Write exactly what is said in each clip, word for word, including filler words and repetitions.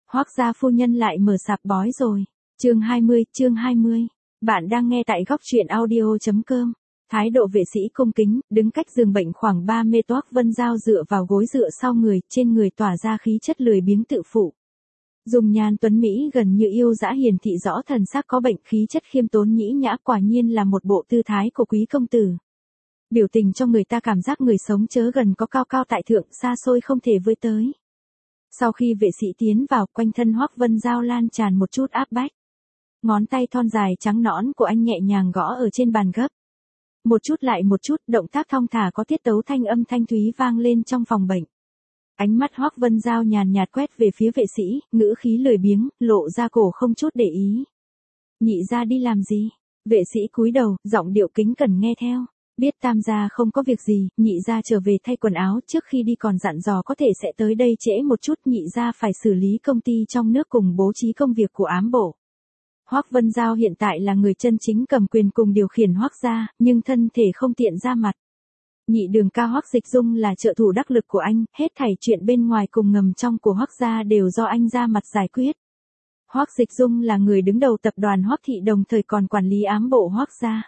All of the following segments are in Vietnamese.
Hoác gia phu nhân lại mở sạp bói rồi. Chương hai mươi, chương hai mươi. Bạn đang nghe tại góc truyện audio chấm com. Thái độ vệ sĩ cung kính, đứng cách giường bệnh khoảng ba mét. Hoác Vân Giao dựa vào gối dựa sau người, trên người tỏa ra khí chất lười biếng tự phụ. Dùng nhan tuấn mỹ gần như yêu dã hiển thị rõ thần sắc có bệnh, khí chất khiêm tốn nhĩ nhã, quả nhiên là một bộ tư thái của quý công tử. Biểu tình cho người ta cảm giác người sống chớ gần có cao cao tại thượng, xa xôi không thể với tới. Sau khi vệ sĩ tiến vào, quanh thân Hoác Vân Giao lan tràn một chút áp bách. Ngón tay thon dài trắng nõn của anh nhẹ nhàng gõ ở trên bàn gấp. Một chút lại một chút, động tác thong thả có tiết tấu, thanh âm thanh thúy vang lên trong phòng bệnh. Ánh mắt Hoác Vân Giao nhàn nhạt quét về phía vệ sĩ, ngữ khí lười biếng, lộ ra cổ không chút để ý. Nhị gia đi làm gì? Vệ sĩ cúi đầu, giọng điệu kính cẩn nghe theo. Biết tam gia không có việc gì, nhị gia trở về thay quần áo, trước khi đi còn dặn dò có thể sẽ tới đây trễ một chút, nhị gia phải xử lý công ty trong nước cùng bố trí công việc của ám bộ. Hoác Vân Giao hiện tại là người chân chính cầm quyền cùng điều khiển Hoác gia, nhưng thân thể không tiện ra mặt. Nhị đường ca Hoác Dịch Dung là trợ thủ đắc lực của anh, hết thảy chuyện bên ngoài cùng ngầm trong của Hoác gia đều do anh ra mặt giải quyết. Hoác Dịch Dung là người đứng đầu tập đoàn Hoác thị, đồng thời còn quản lý ám bộ Hoác gia.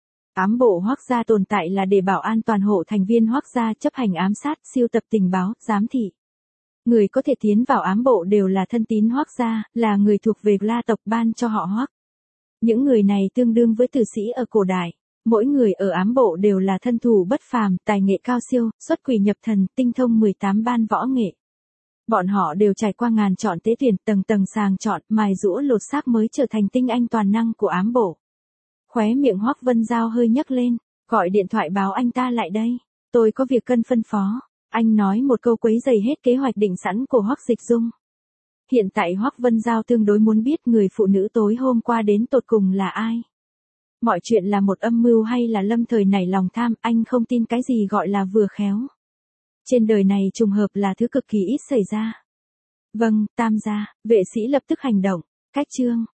Ám bộ Hoác gia tồn tại là để bảo an toàn hộ thành viên Hoác gia, chấp hành ám sát, siêu tập tình báo, giám thị. Người có thể tiến vào ám bộ đều là thân tín Hoác gia, là người thuộc về La tộc ban cho họ Hoác. Những người này tương đương với tử sĩ ở cổ đại. Mỗi người ở ám bộ đều là thân thủ bất phàm, tài nghệ cao siêu, xuất quỷ nhập thần, tinh thông mười tám ban võ nghệ. Bọn họ đều trải qua ngàn chọn tế tuyển, tầng tầng sàng chọn, mài giũa lột xác mới trở thành tinh anh toàn năng của ám bộ. Khóe miệng Hoác Vân Giao hơi nhấc lên, gọi điện thoại báo anh ta lại đây. Tôi có việc cần phân phó. Anh nói một câu quấy rầy hết kế hoạch định sẵn của Hoác Dịch Dung. Hiện tại Hoác Vân Giao tương đối muốn biết người phụ nữ tối hôm qua đến tột cùng là ai. Mọi chuyện là một âm mưu hay là lâm thời nảy lòng tham, anh không tin cái gì gọi là vừa khéo. Trên đời này trùng hợp là thứ cực kỳ ít xảy ra. Vâng, tam gia, vệ sĩ lập tức hành động. Cách chương,